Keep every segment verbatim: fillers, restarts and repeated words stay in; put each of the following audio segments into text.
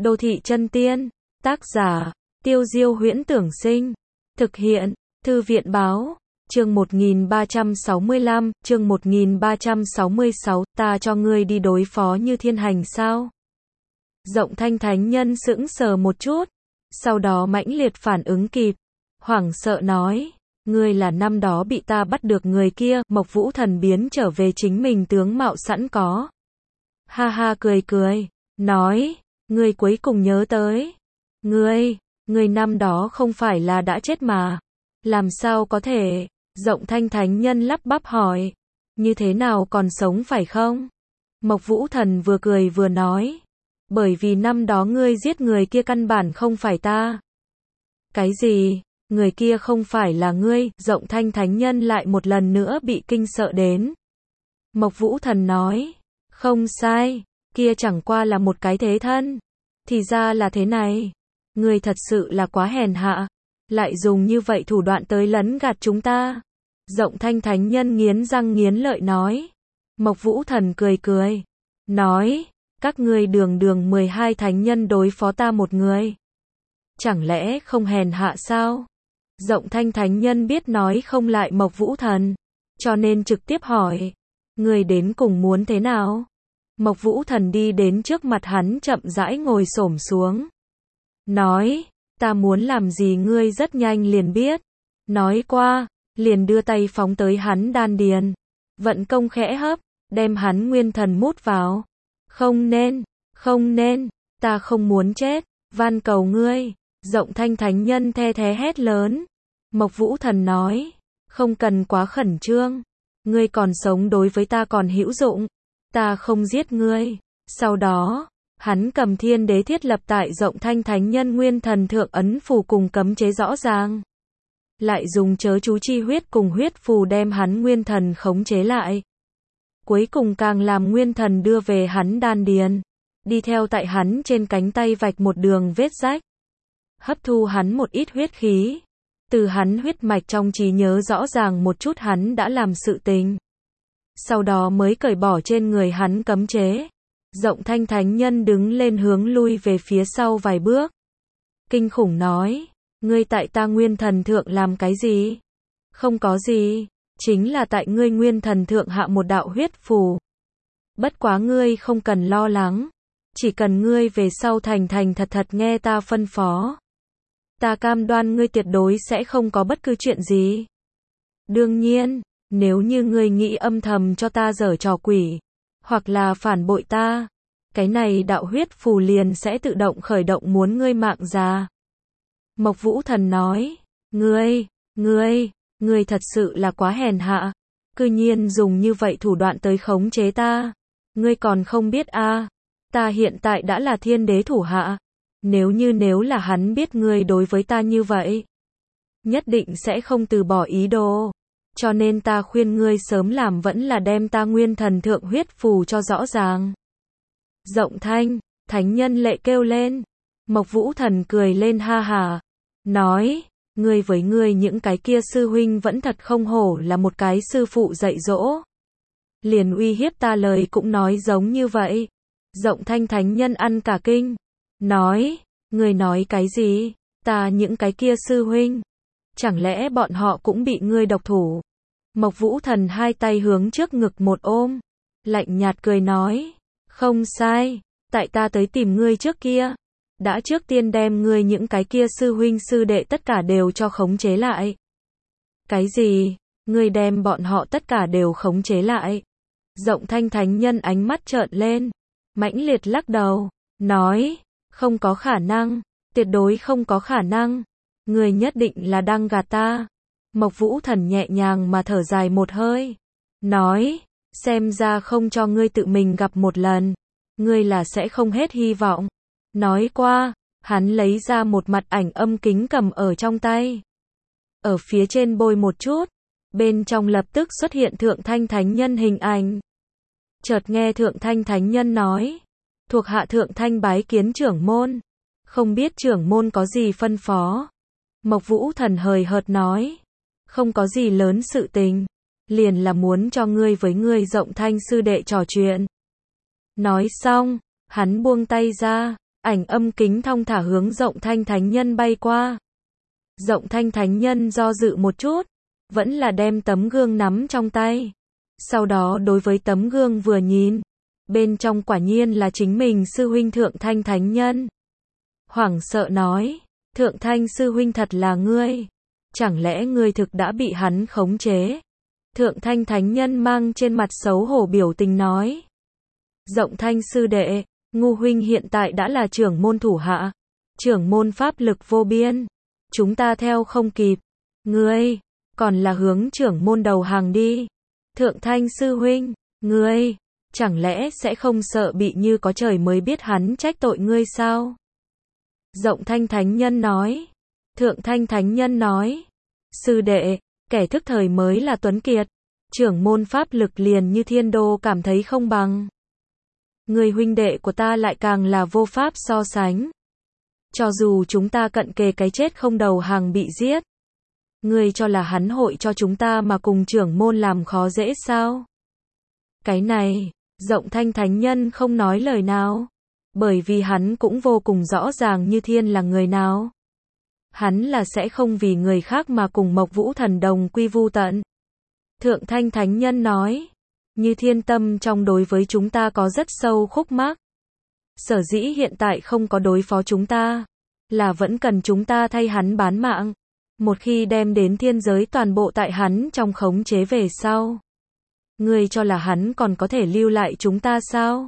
Đô thị chân tiên, tác giả, Tiêu Diêu Huyễn Tưởng Sinh, thực hiện, Thư viện Báo, chương một nghìn ba trăm sáu mươi lăm, chương một nghìn ba trăm sáu mươi sáu, ta cho ngươi đi đối phó Như Thiên Hành sao? Rộng Thanh thánh nhân sững sờ một chút, sau đó mãnh liệt phản ứng kịp, hoảng sợ nói, ngươi là năm đó bị ta bắt được người kia, Mộc Vũ Thần biến trở về chính mình tướng mạo sẵn có. Ha ha cười cười, nói, ngươi cuối cùng nhớ tới. Ngươi, ngươi năm đó không phải là đã chết mà. Làm sao có thể? Rộng Thanh thánh nhân lắp bắp hỏi. Như thế nào còn sống phải không? Mộc Vũ Thần vừa cười vừa nói. Bởi vì năm đó ngươi giết người kia căn bản không phải ta. Cái gì? Người kia không phải là ngươi? Rộng Thanh thánh nhân lại một lần nữa bị kinh sợ đến. Mộc Vũ Thần nói. Không sai, kia chẳng qua là một cái thế thân. Thì ra là thế này. Ngươi thật sự là quá hèn hạ. Lại dùng như vậy thủ đoạn tới lấn gạt chúng ta. Rộng Thanh thánh nhân nghiến răng nghiến lợi nói. Mộc Vũ Thần cười cười. Nói, các ngươi đường đường mười hai thánh nhân đối phó ta một người. Chẳng lẽ không hèn hạ sao? Rộng Thanh thánh nhân biết nói không lại Mộc Vũ Thần. Cho nên trực tiếp hỏi. Ngươi đến cùng muốn thế nào? Mộc Vũ Thần đi đến trước mặt hắn chậm rãi ngồi xổm xuống. Nói, ta muốn làm gì ngươi rất nhanh liền biết. Nói qua, liền đưa tay phóng tới hắn đan điền. Vận công khẽ hấp, đem hắn nguyên thần mút vào. Không nên, không nên, ta không muốn chết, van cầu ngươi. Rộng Thanh thánh nhân the thé hét lớn. Mộc Vũ Thần nói, không cần quá khẩn trương. Ngươi còn sống đối với ta còn hữu dụng. Ta không giết ngươi. Sau đó, hắn cầm thiên đế thiết lập tại Rộng Thanh thánh nhân nguyên thần thượng ấn phù cùng cấm chế rõ ràng. Lại dùng chớ chú chi huyết cùng huyết phù đem hắn nguyên thần khống chế lại. Cuối cùng càng làm nguyên thần đưa về hắn đan điền. Đi theo tại hắn trên cánh tay vạch một đường vết rách. Hấp thu hắn một ít huyết khí. Từ hắn huyết mạch trong trí nhớ rõ ràng một chút hắn đã làm sự tình. Sau đó mới cởi bỏ trên người hắn cấm chế. Rộng Thanh thánh nhân đứng lên hướng lui về phía sau vài bước. Kinh khủng nói, ngươi tại ta nguyên thần thượng làm cái gì? Không có gì, chính là tại ngươi nguyên thần thượng hạ một đạo huyết phù. Bất quá ngươi không cần lo lắng, chỉ cần ngươi về sau thành thành thật thật nghe ta phân phó. Ta cam đoan ngươi tuyệt đối sẽ không có bất cứ chuyện gì. Đương nhiên, nếu như ngươi nghĩ âm thầm cho ta giở trò quỷ, hoặc là phản bội ta, cái này đạo huyết phù liền sẽ tự động khởi động muốn ngươi mạng già. Mộc Vũ Thần nói, ngươi, ngươi, ngươi thật sự là quá hèn hạ, cư nhiên dùng như vậy thủ đoạn tới khống chế ta. Ngươi còn không biết a, à, ta hiện tại đã là thiên đế thủ hạ. Nếu như nếu là hắn biết ngươi đối với ta như vậy, nhất định sẽ không từ bỏ ý đồ. Cho nên ta khuyên ngươi sớm làm vẫn là đem ta nguyên thần thượng huyết phù cho rõ ràng. Rộng Thanh, thánh nhân lệ kêu lên. Mộc Vũ Thần cười lên ha hà. Nói, ngươi với ngươi những cái kia sư huynh vẫn thật không hổ là một cái sư phụ dạy dỗ. Liền uy hiếp ta lời cũng nói giống như vậy. Rộng Thanh thánh nhân ăn cả kinh. Nói, ngươi nói cái gì? Ta những cái kia sư huynh. Chẳng lẽ bọn họ cũng bị ngươi độc thủ? Mộc Vũ Thần hai tay hướng trước ngực một ôm. Lạnh nhạt cười nói. Không sai, tại ta tới tìm ngươi trước kia. Đã trước tiên đem ngươi những cái kia sư huynh sư đệ tất cả đều cho khống chế lại. Cái gì? Ngươi đem bọn họ tất cả đều khống chế lại? Rộng Thanh thánh nhân ánh mắt trợn lên. Mãnh liệt lắc đầu. Nói, không có khả năng. Tuyệt đối không có khả năng. Ngươi nhất định là đang gạt ta. Mộc Vũ Thần nhẹ nhàng mà thở dài một hơi. Nói, xem ra không cho ngươi tự mình gặp một lần. Ngươi là sẽ không hết hy vọng. Nói qua, hắn lấy ra một mặt ảnh âm kính cầm ở trong tay. Ở phía trên bôi một chút. Bên trong lập tức xuất hiện Thượng Thanh Thánh Nhân hình ảnh. Chợt nghe Thượng Thanh Thánh Nhân nói. Thuộc hạ Thượng Thanh bái kiến trưởng môn. Không biết trưởng môn có gì phân phó. Mộc Vũ Thần hời hợt nói. Không có gì lớn sự tình. Liền là muốn cho ngươi với ngươi Rộng Thanh sư đệ trò chuyện. Nói xong, hắn buông tay ra. Ảnh âm kính thong thả hướng Rộng Thanh Thánh Nhân bay qua. Rộng Thanh Thánh Nhân do dự một chút, vẫn là đem tấm gương nắm trong tay. Sau đó đối với tấm gương vừa nhìn, bên trong quả nhiên là chính mình sư huynh Thượng Thanh Thánh Nhân. Hoảng sợ nói, Thượng Thanh sư huynh thật là ngươi, chẳng lẽ ngươi thực đã bị hắn khống chế? Thượng Thanh Thánh Nhân mang trên mặt xấu hổ biểu tình nói, Rộng Thanh sư đệ, Ngu huynh hiện tại đã là trưởng môn thủ hạ, trưởng môn pháp lực vô biên, chúng ta theo không kịp, ngươi, còn là hướng trưởng môn đầu hàng đi. Thượng Thanh sư huynh, ngươi, chẳng lẽ sẽ không sợ bị như có trời mới biết hắn trách tội ngươi sao? Rộng Thanh Thánh Nhân nói, Thượng Thanh Thánh Nhân nói, sư đệ, kẻ thức thời mới là tuấn kiệt, trưởng môn pháp lực liền như thiên đô cảm thấy không bằng. Người huynh đệ của ta lại càng là vô pháp so sánh. Cho dù chúng ta cận kề cái chết không đầu hàng bị giết, ngươi cho là hắn hội cho chúng ta mà cùng trưởng môn làm khó dễ sao? Cái này, Rộng Thanh Thánh Nhân không nói lời nào, bởi vì hắn cũng vô cùng rõ ràng Như Thiên là người nào. Hắn là sẽ không vì người khác mà cùng Mộc Vũ Thần đồng quy vu tận. Thượng Thanh Thánh Nhân nói, Như Thiên tâm trong đối với chúng ta có rất sâu khúc mắc. Sở dĩ hiện tại không có đối phó chúng ta, là vẫn cần chúng ta thay hắn bán mạng. Một khi đem đến thiên giới toàn bộ tại hắn trong khống chế về sau, ngươi cho là hắn còn có thể lưu lại chúng ta sao?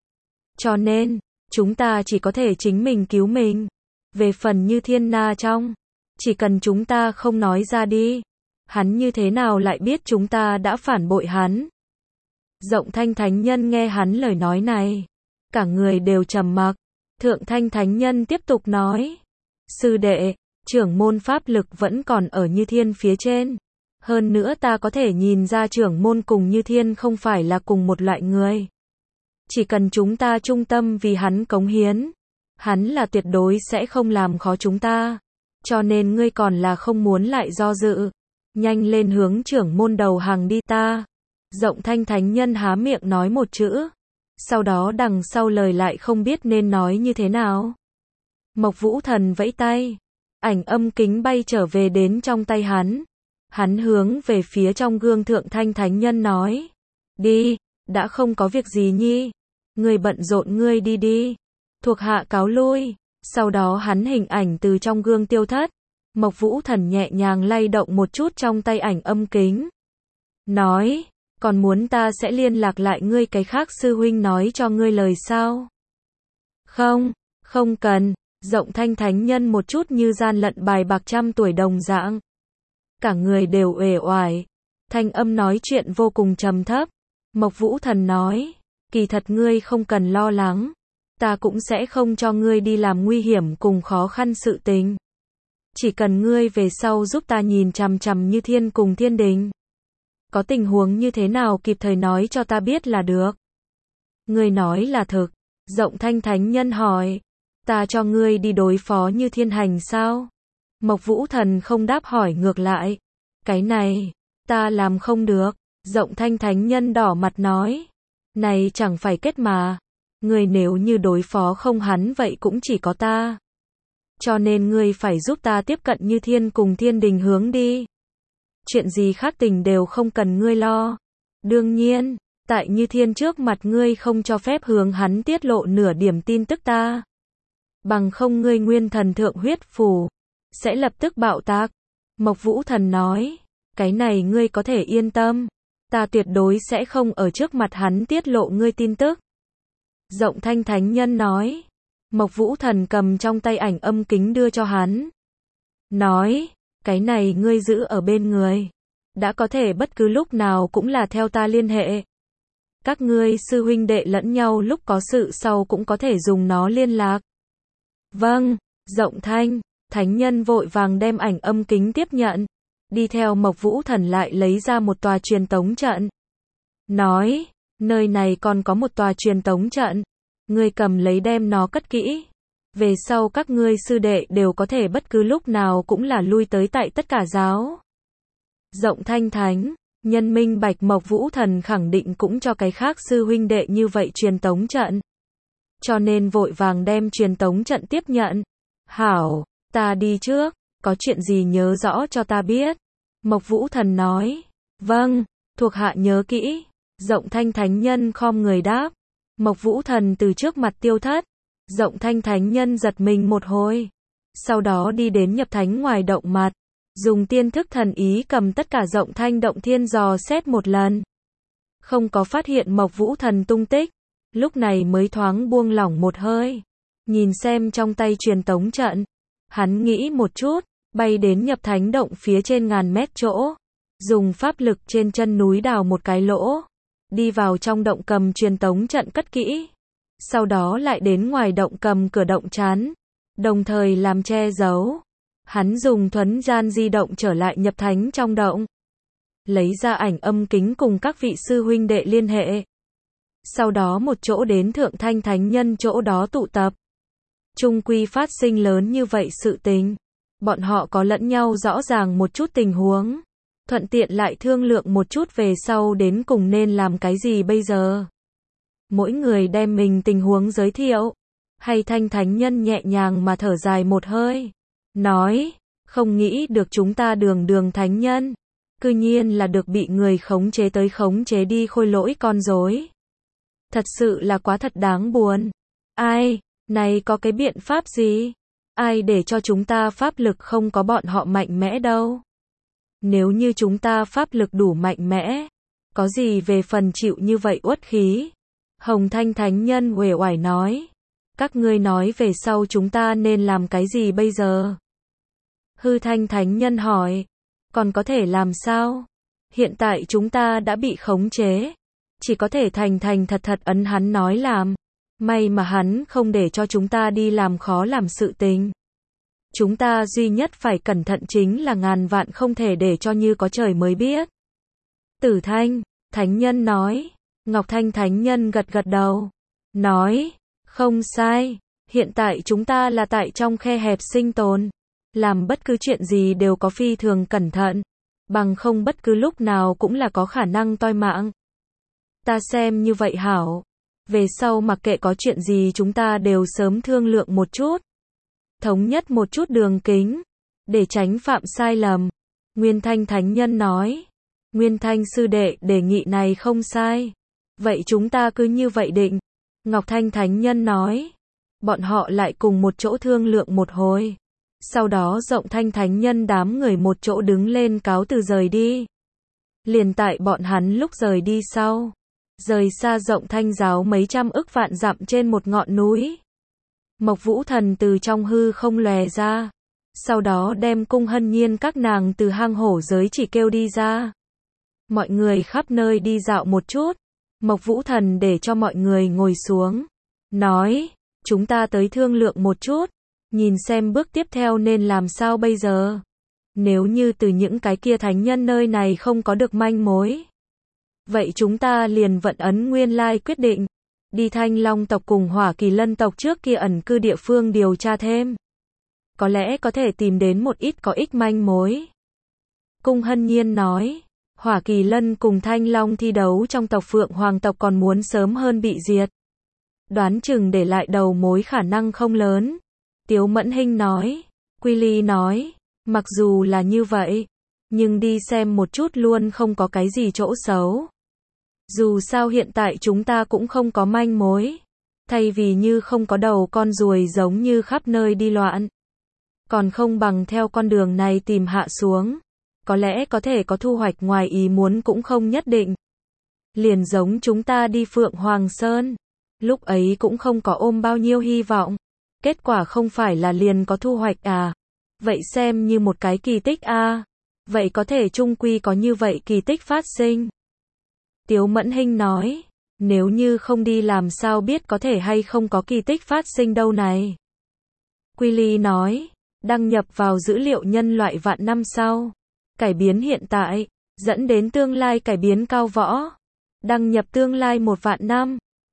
Cho nên, chúng ta chỉ có thể chính mình cứu mình. Về phần Như Thiên na trong, chỉ cần chúng ta không nói ra đi, hắn như thế nào lại biết chúng ta đã phản bội hắn? Rộng Thanh Thánh Nhân nghe hắn lời nói này, cả người đều trầm mặc. Thượng Thanh Thánh Nhân tiếp tục nói, sư đệ, trưởng môn pháp lực vẫn còn ở Như Thiên phía trên. Hơn nữa ta có thể nhìn ra trưởng môn cùng Như Thiên không phải là cùng một loại người. Chỉ cần chúng ta trung tâm vì hắn cống hiến, hắn là tuyệt đối sẽ không làm khó chúng ta. Cho nên ngươi còn là không muốn lại do dự. Nhanh lên hướng trưởng môn đầu hàng đi ta. Rộng Thanh Thánh Nhân há miệng nói một chữ. Sau đó đằng sau lời lại không biết nên nói như thế nào. Mộc Vũ Thần vẫy tay. Ảnh âm kính bay trở về đến trong tay hắn. Hắn hướng về phía trong gương Thượng Thanh Thánh Nhân nói. Đi, đã không có việc gì nhi. Ngươi bận rộn ngươi đi đi. Thuộc hạ cáo lui. Sau đó hắn hình ảnh từ trong gương tiêu thất. Mộc Vũ Thần nhẹ nhàng lay động một chút trong tay ảnh âm kính. Nói, còn muốn ta sẽ liên lạc lại ngươi cái khác sư huynh nói cho ngươi lời sao? Không, không cần. Rộng Thanh Thánh Nhân một chút như gian lận bài bạc trăm tuổi đồng dạng. Cả người đều uể oải. Thanh âm nói chuyện vô cùng trầm thấp. Mộc Vũ Thần nói, kỳ thật ngươi không cần lo lắng. Ta cũng sẽ không cho ngươi đi làm nguy hiểm cùng khó khăn sự tình. Chỉ cần ngươi về sau giúp ta nhìn chằm chằm Như Thiên cùng Thiên Đình. Có tình huống như thế nào kịp thời nói cho ta biết là được. Ngươi nói là thực. Rộng Thanh Thánh Nhân hỏi, ta cho ngươi đi đối phó Như Thiên hành sao? Mộc Vũ Thần không đáp hỏi ngược lại. Cái này, ta làm không được. Rộng Thanh Thánh Nhân đỏ mặt nói, này chẳng phải kết mà. Ngươi nếu như đối phó không hắn vậy cũng chỉ có ta. Cho nên ngươi phải giúp ta tiếp cận Như Thiên cùng Thiên Đình hướng đi. Chuyện gì khác tình đều không cần ngươi lo. Đương nhiên, tại Như Thiên trước mặt ngươi không cho phép hướng hắn tiết lộ nửa điểm tin tức ta. Bằng không ngươi nguyên thần thượng huyết phù sẽ lập tức bạo tạc. Mộc Vũ Thần nói, cái này ngươi có thể yên tâm. Ta tuyệt đối sẽ không ở trước mặt hắn tiết lộ ngươi tin tức. Rộng Thanh Thánh Nhân nói. Mộc Vũ Thần cầm trong tay ảnh âm kính đưa cho hắn. Nói, cái này ngươi giữ ở bên người. Đã có thể bất cứ lúc nào cũng là theo ta liên hệ. Các ngươi sư huynh đệ lẫn nhau lúc có sự sau cũng có thể dùng nó liên lạc. Vâng, Rộng Thanh, Thánh Nhân vội vàng đem ảnh âm kính tiếp nhận. Đi theo Mộc Vũ Thần lại lấy ra một tòa truyền tống trận. Nói, nơi này còn có một tòa truyền tống trận. Ngươi cầm lấy đem nó cất kỹ. Về sau các ngươi sư đệ đều có thể bất cứ lúc nào cũng là lui tới tại tất cả giáo. Rộng Thanh Thánh Nhân minh bạch Mộc Vũ Thần khẳng định cũng cho cái khác sư huynh đệ như vậy truyền tống trận. cho nên vội vàng đem truyền tống trận tiếp nhận. Hảo, ta đi trước, có chuyện gì nhớ rõ cho ta biết. Mộc Vũ Thần nói. Vâng, thuộc hạ nhớ kỹ. Rộng Thanh Thánh Nhân khom người đáp. Mộc Vũ Thần từ trước mặt tiêu thất. Rộng Thanh Thánh Nhân giật mình một hồi. Sau đó đi đến nhập thánh ngoài động mặt. Dùng tiên thức thần ý cầm tất cả Rộng Thanh động thiên dò xét một lần. Không có phát hiện Mộc Vũ Thần tung tích. Lúc này mới thoáng buông lỏng một hơi. Nhìn xem trong tay truyền tống trận. Hắn nghĩ một chút. Bay đến nhập thánh động phía trên ngàn mét chỗ. Dùng pháp lực trên chân núi đào một cái lỗ. Đi vào trong động cầm truyền tống trận cất kỹ. Sau đó lại đến ngoài động cầm cửa động chắn. Đồng thời làm che giấu. Hắn dùng thuấn gian di động trở lại nhập thánh trong động. Lấy ra ảnh âm kính cùng các vị sư huynh đệ liên hệ. Sau đó một chỗ đến Thượng Thanh Thánh Nhân chỗ đó tụ tập. Trung quy phát sinh lớn như vậy sự tình. Bọn họ có lẫn nhau rõ ràng một chút tình huống. Thuận tiện lại thương lượng một chút về sau đến cùng nên làm cái gì bây giờ. Mỗi người đem mình tình huống giới thiệu. Hay Thanh Thánh Nhân nhẹ nhàng mà thở dài một hơi. Nói, không nghĩ được chúng ta đường đường thánh nhân. Cư nhiên là được bị người khống chế tới khống chế đi khôi lỗi con rối. Thật sự là quá thật đáng buồn. Ai, này có cái biện pháp gì? Ai để cho chúng ta pháp lực không có bọn họ mạnh mẽ đâu. Nếu như chúng ta pháp lực đủ mạnh mẽ, có gì về phần chịu như vậy uất khí. Hồng Thanh Thánh Nhân uể oải nói. Các ngươi nói về sau chúng ta nên làm cái gì bây giờ? Hư Thanh Thánh Nhân hỏi. Còn có thể làm sao? Hiện tại chúng ta đã bị khống chế. Chỉ có thể thành thành thật thật ấn hắn nói làm. May mà hắn không để cho chúng ta đi làm khó làm sự tình. Chúng ta duy nhất phải cẩn thận chính là ngàn vạn không thể để cho như có trời mới biết. Tử Thanh, Thánh Nhân nói. Ngọc Thanh Thánh Nhân gật gật đầu. Nói, không sai. Hiện tại chúng ta là tại trong khe hẹp sinh tồn. Làm bất cứ chuyện gì đều có phi thường cẩn thận. Bằng không bất cứ lúc nào cũng là có khả năng toi mạng. Ta xem như vậy hảo. Về sau mặc kệ có chuyện gì chúng ta đều sớm thương lượng một chút. Thống nhất một chút đường kính. Để tránh phạm sai lầm. Nguyên Thanh Thánh Nhân nói. Nguyên Thanh sư đệ đề nghị này không sai. Vậy chúng ta cứ như vậy định. Ngọc Thanh Thánh Nhân nói. Bọn họ lại cùng một chỗ thương lượng một hồi. Sau đó Rộng Thanh Thánh Nhân đám người một chỗ đứng lên cáo từ rời đi. Liền tại bọn hắn lúc rời đi sau. Rời xa Rộng Thanh giáo mấy trăm ức vạn dặm trên một ngọn núi. Mộc Vũ Thần từ trong hư không lòe ra. Sau đó đem Cung Hân Nhiên các nàng từ hang hổ giới chỉ kêu đi ra. Mọi người khắp nơi đi dạo một chút. Mộc Vũ Thần để cho mọi người ngồi xuống. Nói, chúng ta tới thương lượng một chút. Nhìn xem bước tiếp theo nên làm sao bây giờ. Nếu như từ những cái kia thánh nhân nơi này không có được manh mối. Vậy chúng ta liền vận ấn nguyên lai quyết định. Đi Thanh Long tộc cùng Hỏa Kỳ Lân tộc trước kia ẩn cư địa phương điều tra thêm. Có lẽ có thể tìm đến một ít có ích manh mối. Cung Hân Nhiên nói. Hỏa Kỳ Lân cùng Thanh Long thi đấu trong tộc Phượng Hoàng tộc còn muốn sớm hơn bị diệt. Đoán chừng để lại đầu mối khả năng không lớn. Tiếu Mẫn Hinh nói. Quy Ly nói. Mặc dù là như vậy. Nhưng đi xem một chút luôn không có cái gì chỗ xấu. Dù sao hiện tại chúng ta cũng không có manh mối. Thay vì như không có đầu con ruồi giống như khắp nơi đi loạn. Còn không bằng theo con đường này tìm hạ xuống. Có lẽ có thể có thu hoạch ngoài ý muốn cũng không nhất định. Liền giống chúng ta đi Phượng Hoàng Sơn. Lúc ấy cũng không có ôm bao nhiêu hy vọng. Kết quả không phải là liền có thu hoạch à. Vậy xem như một cái kỳ tích à. Vậy có thể chung quy có như vậy kỳ tích phát sinh. Tiếu Mẫn Hinh nói. Nếu như không đi làm sao biết có thể hay không có kỳ tích phát sinh đâu này. Quy Ly nói. Đăng nhập vào dữ liệu nhân loại vạn năm sau. Cải biến hiện tại. Dẫn đến tương lai cải biến cao võ. Đăng nhập tương lai một vạn năm.